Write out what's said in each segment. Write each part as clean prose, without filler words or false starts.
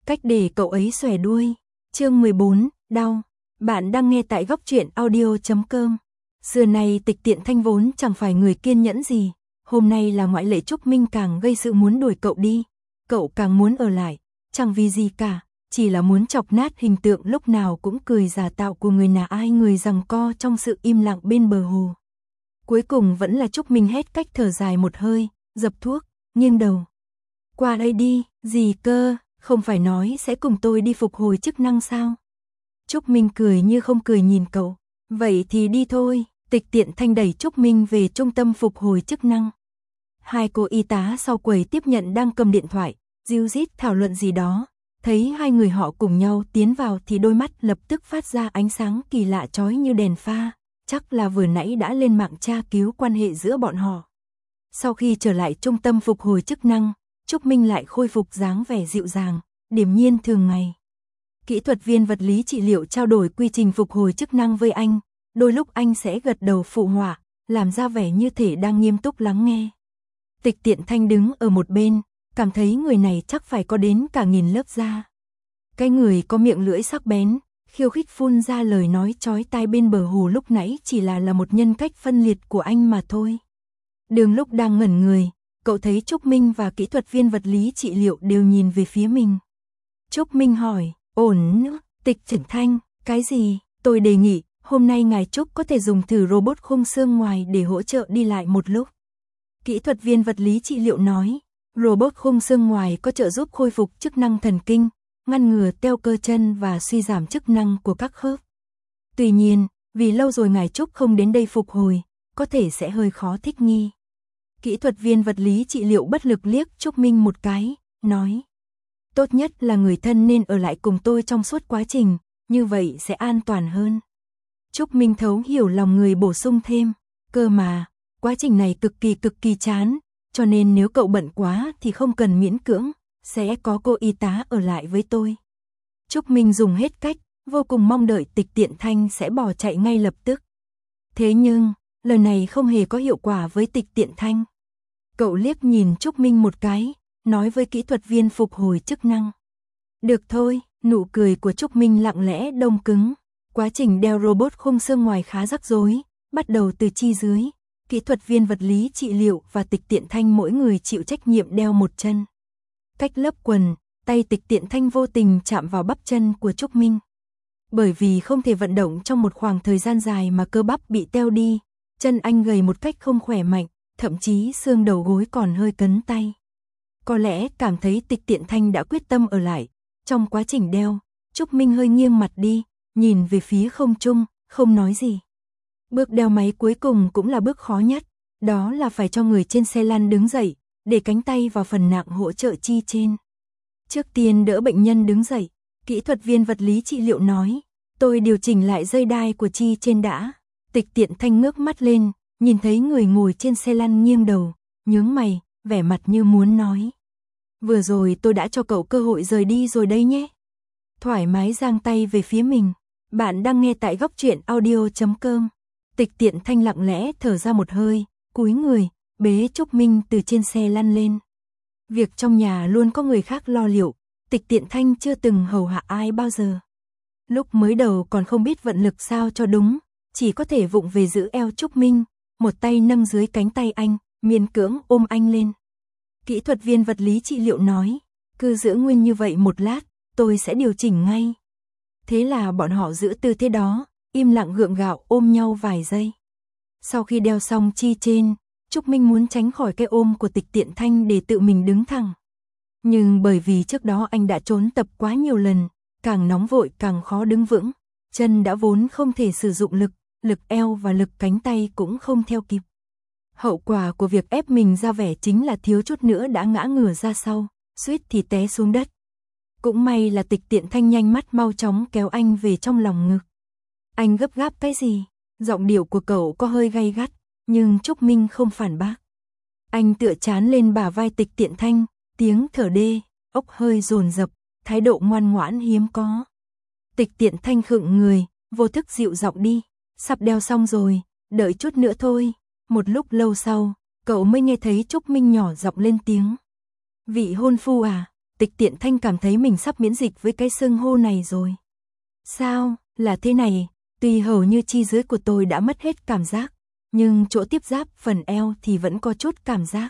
cách để cậu ấy xòe đuôi. Chương 14, đau. Bạn đang nghe tại góc truyện audio.com. Xưa nay Tịch Tiện Thanh vốn chẳng phải người kiên nhẫn gì, hôm nay là ngoại lệ. Trúc Minh càng gây sự muốn đuổi cậu đi, cậu càng muốn ở lại, chẳng vì gì cả, chỉ là muốn chọc nát hình tượng lúc nào cũng cười giả tạo của người nào ai người giằng co trong sự im lặng bên bờ hồ. Cuối cùng vẫn là Trúc Minh hết cách thở dài một hơi, dập thuốc, nghiêng đầu. Qua đây đi, gì cơ, không phải nói sẽ cùng tôi đi phục hồi chức năng sao? Trúc Minh cười như không cười nhìn cậu. Vậy thì đi thôi. Tịch Tiện Thanh đẩy Trúc Minh về trung tâm phục hồi chức năng. Hai cô y tá sau quầy tiếp nhận đang cầm điện thoại, ríu rít thảo luận gì đó. Thấy hai người họ cùng nhau tiến vào thì đôi mắt lập tức phát ra ánh sáng kỳ lạ chói như đèn pha. Chắc là vừa nãy đã lên mạng tra cứu quan hệ giữa bọn họ. Sau khi trở lại trung tâm phục hồi chức năng, Trúc Minh lại khôi phục dáng vẻ dịu dàng, điềm nhiên thường ngày. Kỹ thuật viên vật lý trị liệu trao đổi quy trình phục hồi chức năng với anh, đôi lúc anh sẽ gật đầu phụ họa, làm ra vẻ như thể đang nghiêm túc lắng nghe. Tịch Tiện Thanh đứng ở một bên, cảm thấy người này chắc phải có đến cả 1000 lớp da. Cái người có miệng lưỡi sắc bén, khiêu khích phun ra lời nói chói tai bên bờ hồ lúc nãy chỉ là một nhân cách phân liệt của anh mà thôi. Đường lúc đang ngẩn người, cậu thấy Trúc Minh và kỹ thuật viên vật lý trị liệu đều nhìn về phía mình. Trúc Minh hỏi, ổn nữa, Tịch Tiện Thanh, cái gì? Tôi đề nghị, hôm nay ngài Trúc có thể dùng thử robot khung xương ngoài để hỗ trợ đi lại một lúc. Kỹ thuật viên vật lý trị liệu nói, robot khung xương ngoài có trợ giúp khôi phục chức năng thần kinh, ngăn ngừa teo cơ chân và suy giảm chức năng của các khớp. Tuy nhiên, vì lâu rồi ngài Trúc không đến đây phục hồi, có thể sẽ hơi khó thích nghi. Kỹ thuật viên vật lý trị liệu bất lực liếc Trúc Minh một cái, nói, tốt nhất là người thân nên ở lại cùng tôi trong suốt quá trình, như vậy sẽ an toàn hơn. Trúc Minh thấu hiểu lòng người bổ sung thêm, cơ mà, quá trình này cực kỳ chán, cho nên nếu cậu bận quá thì không cần miễn cưỡng, sẽ có cô y tá ở lại với tôi. Trúc Minh dùng hết cách, vô cùng mong đợi Tịch Tiện Thanh sẽ bỏ chạy ngay lập tức. Thế nhưng, lời này không hề có hiệu quả với Tịch Tiện Thanh. Cậu liếc nhìn Trúc Minh một cái, nói với kỹ thuật viên phục hồi chức năng. Được thôi, nụ cười của Trúc Minh lặng lẽ đông cứng. Quá trình đeo robot khung xương ngoài khá rắc rối, bắt đầu từ chi dưới. Kỹ thuật viên vật lý trị liệu và Tịch Tiện Thanh mỗi người chịu trách nhiệm đeo một chân. Cách lớp quần, tay Tịch Tiện Thanh vô tình chạm vào bắp chân của Trúc Minh. Bởi vì không thể vận động trong một khoảng thời gian dài mà cơ bắp bị teo đi, chân anh gầy một cách không khỏe mạnh, thậm chí xương đầu gối còn hơi cấn tay. Có lẽ cảm thấy Tịch Tiện Thanh đã quyết tâm ở lại. Trong quá trình đeo, Trúc Minh hơi nghiêng mặt đi, nhìn về phía không trung, không nói gì. Bước đeo máy cuối cùng cũng là bước khó nhất, đó là phải cho người trên xe lăn đứng dậy, để cánh tay vào phần nặng hỗ trợ chi trên. Trước tiên đỡ bệnh nhân đứng dậy, kỹ thuật viên vật lý trị liệu nói, tôi điều chỉnh lại dây đai của chi trên đã. Tịch Tiện Thanh ngước mắt lên, nhìn thấy người ngồi trên xe lăn nghiêng đầu, nhướng mày, vẻ mặt như muốn nói. Vừa rồi tôi đã cho cậu cơ hội rời đi rồi đây nhé. Thoải mái giang tay về phía mình. Bạn đang nghe tại góc truyện audio.com. Tịch Tiện Thanh lặng lẽ thở ra một hơi, cúi người, bế Trúc Minh từ trên xe lăn lên. Việc trong nhà luôn có người khác lo liệu, Tịch Tiện Thanh chưa từng hầu hạ ai bao giờ. Lúc mới đầu còn không biết vận lực sao cho đúng, chỉ có thể vụng về giữ eo Trúc Minh, một tay nâng dưới cánh tay anh, miễn cưỡng ôm anh lên. Kỹ thuật viên vật lý trị liệu nói, cứ giữ nguyên như vậy một lát, tôi sẽ điều chỉnh ngay. Thế là bọn họ giữ tư thế đó, im lặng gượng gạo ôm nhau vài giây. Sau khi đeo xong chi trên, Trúc Minh muốn tránh khỏi cái ôm của Tịch Tiện Thanh để tự mình đứng thẳng. Nhưng bởi vì trước đó anh đã trốn tập quá nhiều lần, càng nóng vội càng khó đứng vững, chân đã vốn không thể sử dụng lực eo và lực cánh tay cũng không theo kịp. Hậu quả của việc ép mình ra vẻ chính là thiếu chút nữa đã ngã ngửa ra sau, suýt thì té xuống đất. Cũng may là Tịch Tiện Thanh nhanh mắt mau chóng kéo anh về trong lòng ngực. Anh gấp gáp cái gì? Giọng điệu của cậu có hơi gay gắt, nhưng Trúc Minh không phản bác. Anh tựa trán lên bả vai Tịch Tiện Thanh, tiếng thở đê, ốc hơi dồn dập, thái độ ngoan ngoãn hiếm có. Tịch Tiện Thanh khựng người, vô thức dịu giọng đi, sắp đeo xong rồi, đợi chút nữa thôi. Một lúc lâu sau, cậu mới nghe thấy Trúc Minh nhỏ giọng lên tiếng. Vị hôn phu à, Tịch Tiện Thanh cảm thấy mình sắp miễn dịch với cái xưng hô này rồi. Sao, là thế này, tuy hầu như chi dưới của tôi đã mất hết cảm giác, nhưng chỗ tiếp giáp phần eo thì vẫn có chút cảm giác.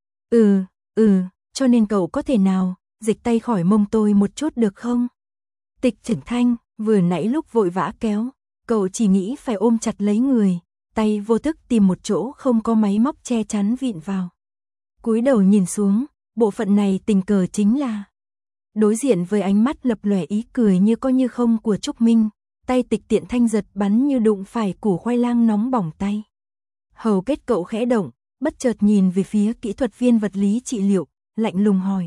Cho nên cậu có thể nào dịch tay khỏi mông tôi một chút được không? Tịch Tiện Thanh, vừa nãy lúc vội vã kéo, cậu chỉ nghĩ phải ôm chặt lấy người, tay vô thức tìm một chỗ không có máy móc che chắn vịn vào. Cúi đầu nhìn xuống, bộ phận này tình cờ chính là. Đối diện với ánh mắt lập lòe ý cười như có như không của Trúc Minh, tay Tịch Tiện Thanh giật bắn như đụng phải củ khoai lang nóng bỏng tay. Hầu kết cậu khẽ động, bất chợt nhìn về phía kỹ thuật viên vật lý trị liệu, lạnh lùng hỏi.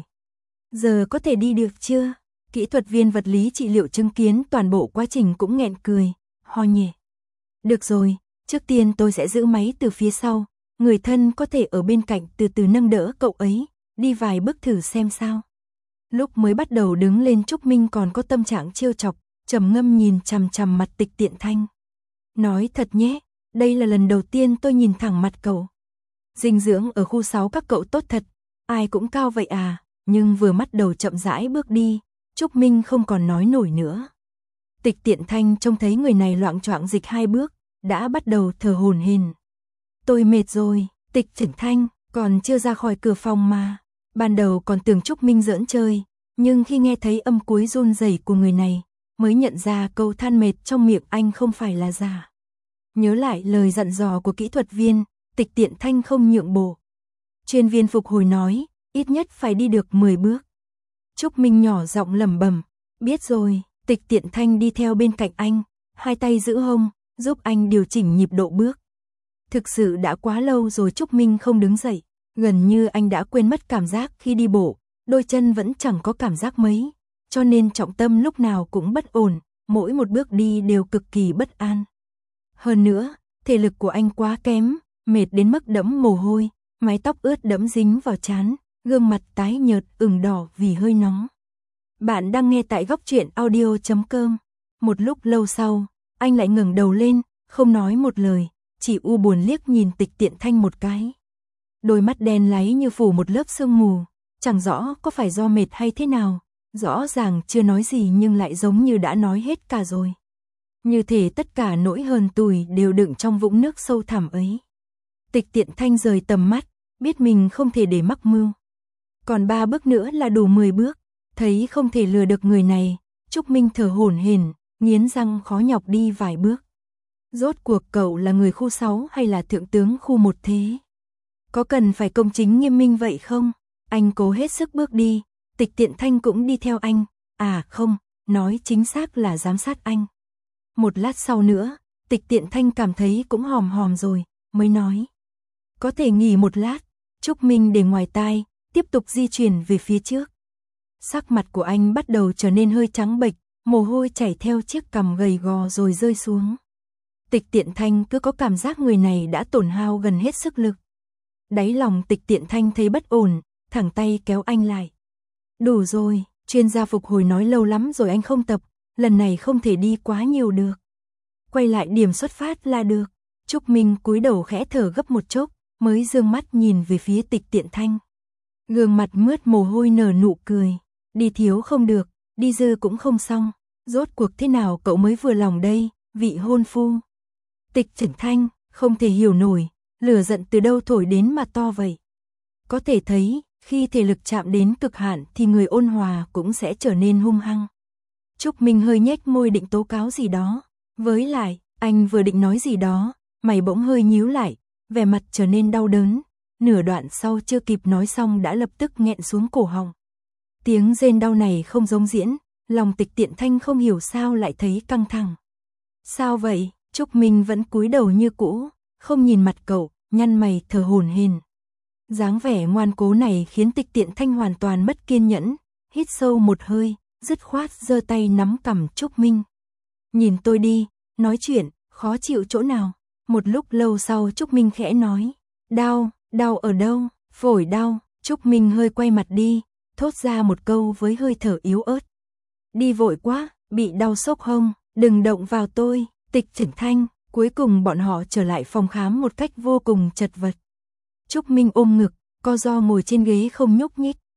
Giờ có thể đi được chưa? Kỹ thuật viên vật lý trị liệu chứng kiến toàn bộ quá trình cũng nghẹn cười, ho nhẹ. Được rồi, trước tiên tôi sẽ giữ máy từ phía sau, người thân có thể ở bên cạnh từ từ nâng đỡ cậu ấy, đi vài bước thử xem sao. Lúc mới bắt đầu đứng lên Trúc Minh còn có tâm trạng trêu chọc, trầm ngâm nhìn chằm chằm mặt Tịch Tiện Thanh. Nói thật nhé, đây là lần đầu tiên tôi nhìn thẳng mặt cậu. Dinh dưỡng ở khu 6 các cậu tốt thật, ai cũng cao vậy à, nhưng vừa bắt đầu chậm rãi bước đi, Trúc Minh không còn nói nổi nữa. Tịch Tiện Thanh trông thấy người này loạng choạng dịch 2 bước, đã bắt đầu thở hổn hển. Tôi mệt rồi, Tịch Tiện Thanh, còn chưa ra khỏi cửa phòng mà. Ban đầu còn tưởng Trúc Minh giỡn chơi, nhưng khi nghe thấy âm cuối run rẩy của người này, mới nhận ra câu than mệt trong miệng anh không phải là giả. Nhớ lại lời dặn dò của kỹ thuật viên, Tịch Tiện Thanh không nhượng bộ. Chuyên viên phục hồi nói, ít nhất phải đi được 10 bước. Trúc Minh nhỏ giọng lẩm bẩm, biết rồi. Tịch Tiện Thanh đi theo bên cạnh anh, hai tay giữ hông, giúp anh điều chỉnh nhịp độ bước. Thực sự đã quá lâu rồi Trúc Minh không đứng dậy, gần như anh đã quên mất cảm giác khi đi bộ, đôi chân vẫn chẳng có cảm giác mấy, cho nên trọng tâm lúc nào cũng bất ổn, mỗi một bước đi đều cực kỳ bất an. Hơn nữa, thể lực của anh quá kém, mệt đến mức đẫm mồ hôi, mái tóc ướt đẫm dính vào trán, gương mặt tái nhợt ửng đỏ vì hơi nóng. Bạn đang nghe tại góc truyện audio.com. Một lúc lâu sau, anh lại ngẩng đầu lên, không nói một lời, chỉ u buồn liếc nhìn Tịch Tiện Thanh một cái. Đôi mắt đen láy như phủ một lớp sương mù, chẳng rõ có phải do mệt hay thế nào, rõ ràng chưa nói gì nhưng lại giống như đã nói hết cả rồi. Như thể tất cả nỗi hờn tủi đều đựng trong vũng nước sâu thẳm ấy. Tịch Tiện Thanh rời tầm mắt, biết mình không thể để mắc mưu. Còn 3 bước nữa là đủ 10 bước. Thấy không thể lừa được người này, Trúc Minh thở hổn hển, nghiến răng khó nhọc đi vài bước. Rốt cuộc cậu là người khu 6 hay là thượng tướng khu 1 thế? Có cần phải công chính nghiêm minh vậy không? Anh cố hết sức bước đi, Tịch Tiện Thanh cũng đi theo anh. À không, nói chính xác là giám sát anh. Một lát sau nữa, Tịch Tiện Thanh cảm thấy cũng hòm hòm rồi, mới nói. Có thể nghỉ một lát. Trúc Minh để ngoài tai, tiếp tục di chuyển về phía trước. Sắc mặt của anh bắt đầu trở nên hơi trắng bệch, mồ hôi chảy theo chiếc cằm gầy gò rồi rơi xuống. Tịch Tiện Thanh cứ có cảm giác người này đã tổn hao gần hết sức lực. Đáy lòng Tịch Tiện Thanh thấy bất ổn, thẳng tay kéo anh lại. Đủ rồi, chuyên gia phục hồi nói lâu lắm rồi anh không tập, lần này không thể đi quá nhiều được. Quay lại điểm xuất phát là được. Trúc Minh cúi đầu khẽ thở gấp một chốc, mới dương mắt nhìn về phía Tịch Tiện Thanh. Gương mặt mướt mồ hôi nở nụ cười. Đi thiếu không được, đi dư cũng không xong. Rốt cuộc thế nào cậu mới vừa lòng đây, vị hôn phu? Tịch Tiện Thanh, không thể hiểu nổi, lửa giận từ đâu thổi đến mà to vậy. Có thể thấy, khi thể lực chạm đến cực hạn thì người ôn hòa cũng sẽ trở nên hung hăng. Trúc Minh hơi nhếch môi định tố cáo gì đó. Với lại, anh vừa định nói gì đó, mày bỗng hơi nhíu lại, vẻ mặt trở nên đau đớn. Nửa đoạn sau chưa kịp nói xong đã lập tức nghẹn xuống cổ họng. Tiếng rên đau này không giống diễn, lòng Tịch Tiện Thanh không hiểu sao lại thấy căng thẳng. Sao vậy? Trúc Minh vẫn cúi đầu như cũ, không nhìn mặt cậu, nhăn mày thở hổn hển. Dáng vẻ ngoan cố này khiến Tịch Tiện Thanh hoàn toàn mất kiên nhẫn, hít sâu một hơi, dứt khoát giơ tay nắm cằm Trúc Minh. Nhìn tôi đi, nói chuyện, khó chịu chỗ nào? Một lúc lâu sau Trúc Minh khẽ nói, đau, đau ở đâu? Phổi đau. Trúc Minh hơi quay mặt đi, thốt ra một câu với hơi thở yếu ớt. Đi vội quá, bị đau xốc hông, đừng động vào tôi. Tịch Tiện Thanh. Cuối cùng bọn họ trở lại phòng khám một cách vô cùng chật vật. Trúc Minh ôm ngực, co ro ngồi trên ghế không nhúc nhích.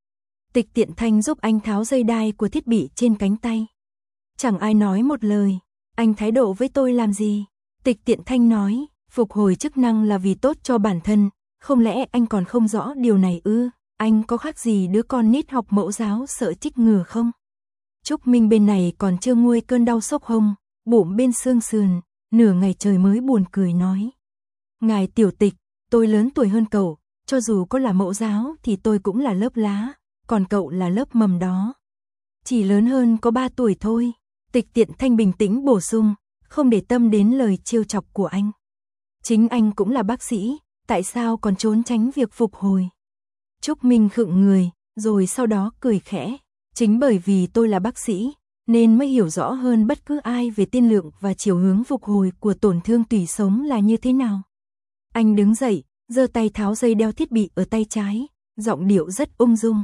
Tịch Tiện Thanh giúp anh tháo dây đai của thiết bị trên cánh tay. Chẳng ai nói một lời, anh thái độ với tôi làm gì? Tịch Tiện Thanh nói, phục hồi chức năng là vì tốt cho bản thân, không lẽ anh còn không rõ điều này ư? Anh có khác gì đứa con nít học mẫu giáo sợ chích ngừa không? Trúc Minh bên này còn chưa nguôi cơn đau xốc hông, bụng bên xương sườn, nửa ngày trời mới buồn cười nói. Ngài Tiểu Tịch, tôi lớn tuổi hơn cậu, cho dù có là mẫu giáo thì tôi cũng là lớp lá, còn cậu là lớp mầm đó. Chỉ lớn hơn có 3 tuổi thôi. Tịch Tiện Thanh bình tĩnh bổ sung, không để tâm đến lời trêu chọc của anh. Chính anh cũng là bác sĩ, tại sao còn trốn tránh việc phục hồi? Trúc Minh khựng người, rồi sau đó cười khẽ. Chính bởi vì tôi là bác sĩ, nên mới hiểu rõ hơn bất cứ ai về tiên lượng và chiều hướng phục hồi của tổn thương tủy sống là như thế nào. Anh đứng dậy, giơ tay tháo dây đeo thiết bị ở tay trái, giọng điệu rất ung dung.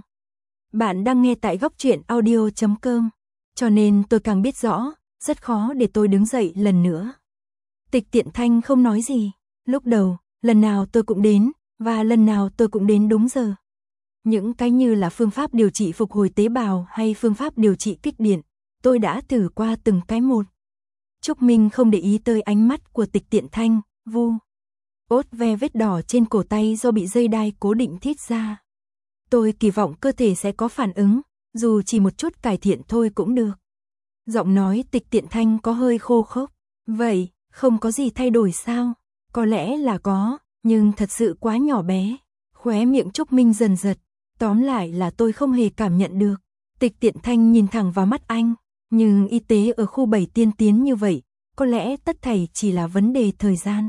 Bạn đang nghe tại góc truyện audio.com, cho nên tôi càng biết rõ, rất khó để tôi đứng dậy lần nữa. Tịch Tiện Thanh không nói gì, lúc đầu, lần nào tôi cũng đến, và lần nào tôi cũng đến đúng giờ. Những cái như là phương pháp điều trị phục hồi tế bào hay phương pháp điều trị kích điện, tôi đã thử qua từng cái một. Trúc Minh không để ý tới ánh mắt của Tịch Tiện Thanh, vu ốt ve vết đỏ trên cổ tay do bị dây đai cố định thít ra. Tôi kỳ vọng cơ thể sẽ có phản ứng, dù chỉ một chút cải thiện thôi cũng được. Giọng nói Tịch Tiện Thanh có hơi khô khốc. Vậy, không có gì thay đổi sao? Có lẽ là có, nhưng thật sự quá nhỏ bé. Khóe miệng Trúc Minh dần giật. Tóm lại là tôi không hề cảm nhận được. Tịch Tiện Thanh nhìn thẳng vào mắt anh. Nhưng y tế ở khu 7 tiên tiến như vậy, có lẽ tất thảy chỉ là vấn đề thời gian.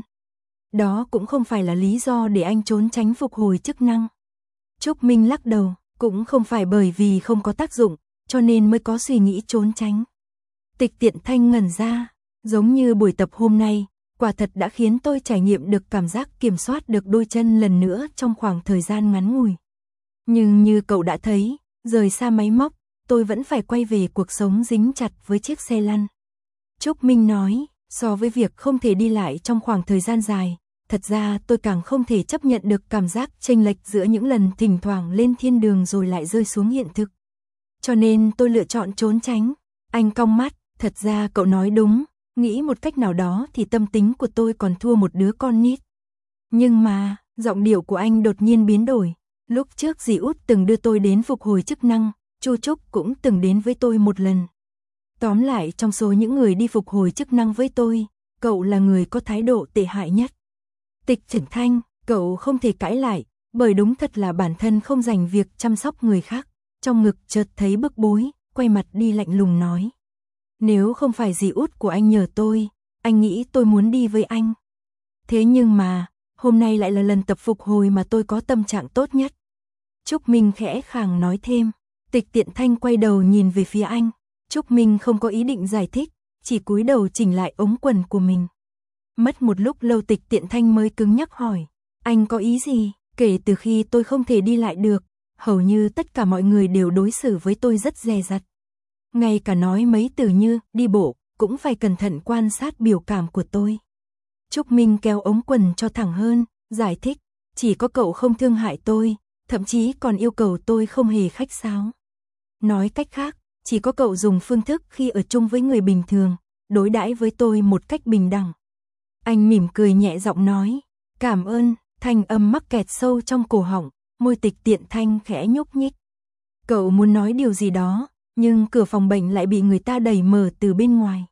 Đó cũng không phải là lý do để anh trốn tránh phục hồi chức năng. Trúc Minh lắc đầu, cũng không phải bởi vì không có tác dụng, cho nên mới có suy nghĩ trốn tránh. Tịch Tiện Thanh ngẩn ra, giống như buổi tập hôm nay, quả thật đã khiến tôi trải nghiệm được cảm giác kiểm soát được đôi chân lần nữa trong khoảng thời gian ngắn ngủi. Nhưng như cậu đã thấy, rời xa máy móc, tôi vẫn phải quay về cuộc sống dính chặt với chiếc xe lăn. Trúc Minh nói, so với việc không thể đi lại trong khoảng thời gian dài, thật ra tôi càng không thể chấp nhận được cảm giác chênh lệch giữa những lần thỉnh thoảng lên thiên đường rồi lại rơi xuống hiện thực. Cho nên tôi lựa chọn trốn tránh. Anh cong mắt, thật ra cậu nói đúng, nghĩ một cách nào đó thì tâm tính của tôi còn thua một đứa con nít. Nhưng mà, giọng điệu của anh đột nhiên biến đổi. Lúc trước dì út từng đưa tôi đến phục hồi chức năng, Chu Trúc cũng từng đến với tôi một lần. Tóm lại trong số những người đi phục hồi chức năng với tôi, cậu là người có thái độ tệ hại nhất. Tịch Tiện Thanh, cậu không thể cãi lại, bởi đúng thật là bản thân không dành việc chăm sóc người khác. Trong ngực chợt thấy bức bối, quay mặt đi lạnh lùng nói. Nếu không phải dì út của anh nhờ tôi, anh nghĩ tôi muốn đi với anh. Thế nhưng mà, hôm nay lại là lần tập phục hồi mà tôi có tâm trạng tốt nhất. Trúc Minh khẽ khàng nói thêm. Tịch Tiện Thanh quay đầu nhìn về phía anh. Trúc Minh không có ý định giải thích, chỉ cúi đầu chỉnh lại ống quần của mình. Mất một lúc lâu Tịch Tiện Thanh mới cứng nhắc hỏi. Anh có ý gì? Kể từ khi tôi không thể đi lại được, hầu như tất cả mọi người đều đối xử với tôi rất dè dặt. Ngay cả nói mấy từ như đi bộ, cũng phải cẩn thận quan sát biểu cảm của tôi. Trúc Minh kéo ống quần cho thẳng hơn, giải thích. Chỉ có cậu không thương hại tôi, thậm chí còn yêu cầu tôi không hề khách sáo. Nói cách khác, chỉ có cậu dùng phương thức khi ở chung với người bình thường, đối đãi với tôi một cách bình đẳng. Anh mỉm cười nhẹ giọng nói, cảm ơn, thanh âm mắc kẹt sâu trong cổ họng, môi Tịch Tiện Thanh khẽ nhúc nhích. Cậu muốn nói điều gì đó, nhưng cửa phòng bệnh lại bị người ta đẩy mở từ bên ngoài.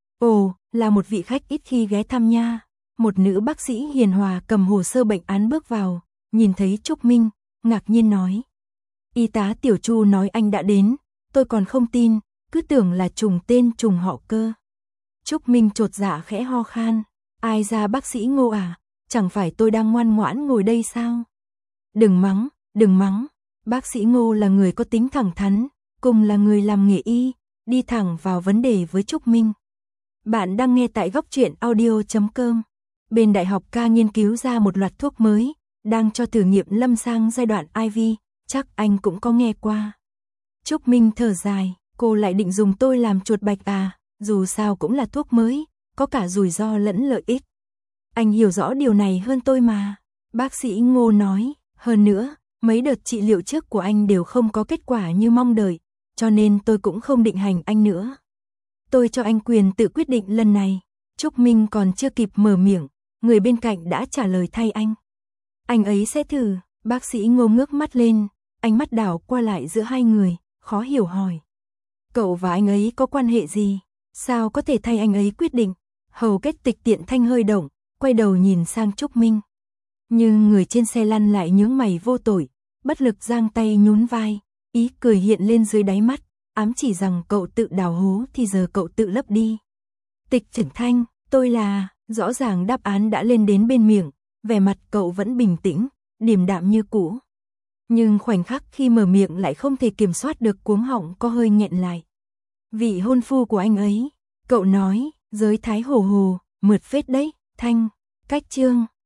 Ồ, là một vị khách ít khi ghé thăm nha. Một nữ bác sĩ hiền hòa cầm hồ sơ bệnh án bước vào, nhìn thấy Trúc Minh, ngạc nhiên nói. Y tá Tiểu Chu nói anh đã đến, tôi còn không tin, cứ tưởng là trùng tên trùng họ cơ. Trúc Minh chột dạ khẽ ho khan, ai ra bác sĩ Ngô à, chẳng phải tôi đang ngoan ngoãn ngồi đây sao? Đừng mắng, bác sĩ Ngô là người có tính thẳng thắn, cùng là người làm nghề y, đi thẳng vào vấn đề với Trúc Minh. Bạn đang nghe tại góc truyện audio.com. Bên Đại học K nghiên cứu ra một loạt thuốc mới, đang cho thử nghiệm lâm sàng giai đoạn IV, chắc anh cũng có nghe qua. Trúc Minh thở dài, cô lại định dùng tôi làm chuột bạch à, dù sao cũng là thuốc mới, có cả rủi ro lẫn lợi ích. Anh hiểu rõ điều này hơn tôi mà, bác sĩ Ngô nói, hơn nữa, Mấy đợt trị liệu trước của anh đều không có kết quả như mong đợi, cho nên tôi cũng không định hành anh nữa. Tôi cho anh quyền tự quyết định lần này. Trúc Minh còn chưa kịp mở miệng, người bên cạnh đã trả lời thay anh. Anh ấy sẽ thử. Bác sĩ Ngô ngước mắt lên, ánh mắt đảo qua lại giữa hai người, khó hiểu hỏi. Cậu và anh ấy có quan hệ gì? Sao có thể thay anh ấy quyết định? Hầu Kết Tịch Tiện Thanh hơi động, quay đầu nhìn sang Trúc Minh. Nhưng người trên xe lăn lại nhướng mày vô tội, bất lực giang tay nhún vai, ý cười hiện lên dưới đáy mắt, ám chỉ rằng cậu tự đào hố thì giờ cậu tự lấp đi. Tịch Triển Thanh, tôi là, rõ ràng đáp án đã lên đến bên miệng, vẻ mặt cậu vẫn bình tĩnh, điềm đạm như cũ. Nhưng khoảnh khắc khi mở miệng lại không thể kiểm soát được, cuống họng có hơi nghẹn lại. Vị hôn phu của anh ấy, cậu nói, giới thái hồ hồ, mượt phết đấy, Thanh, cách chương.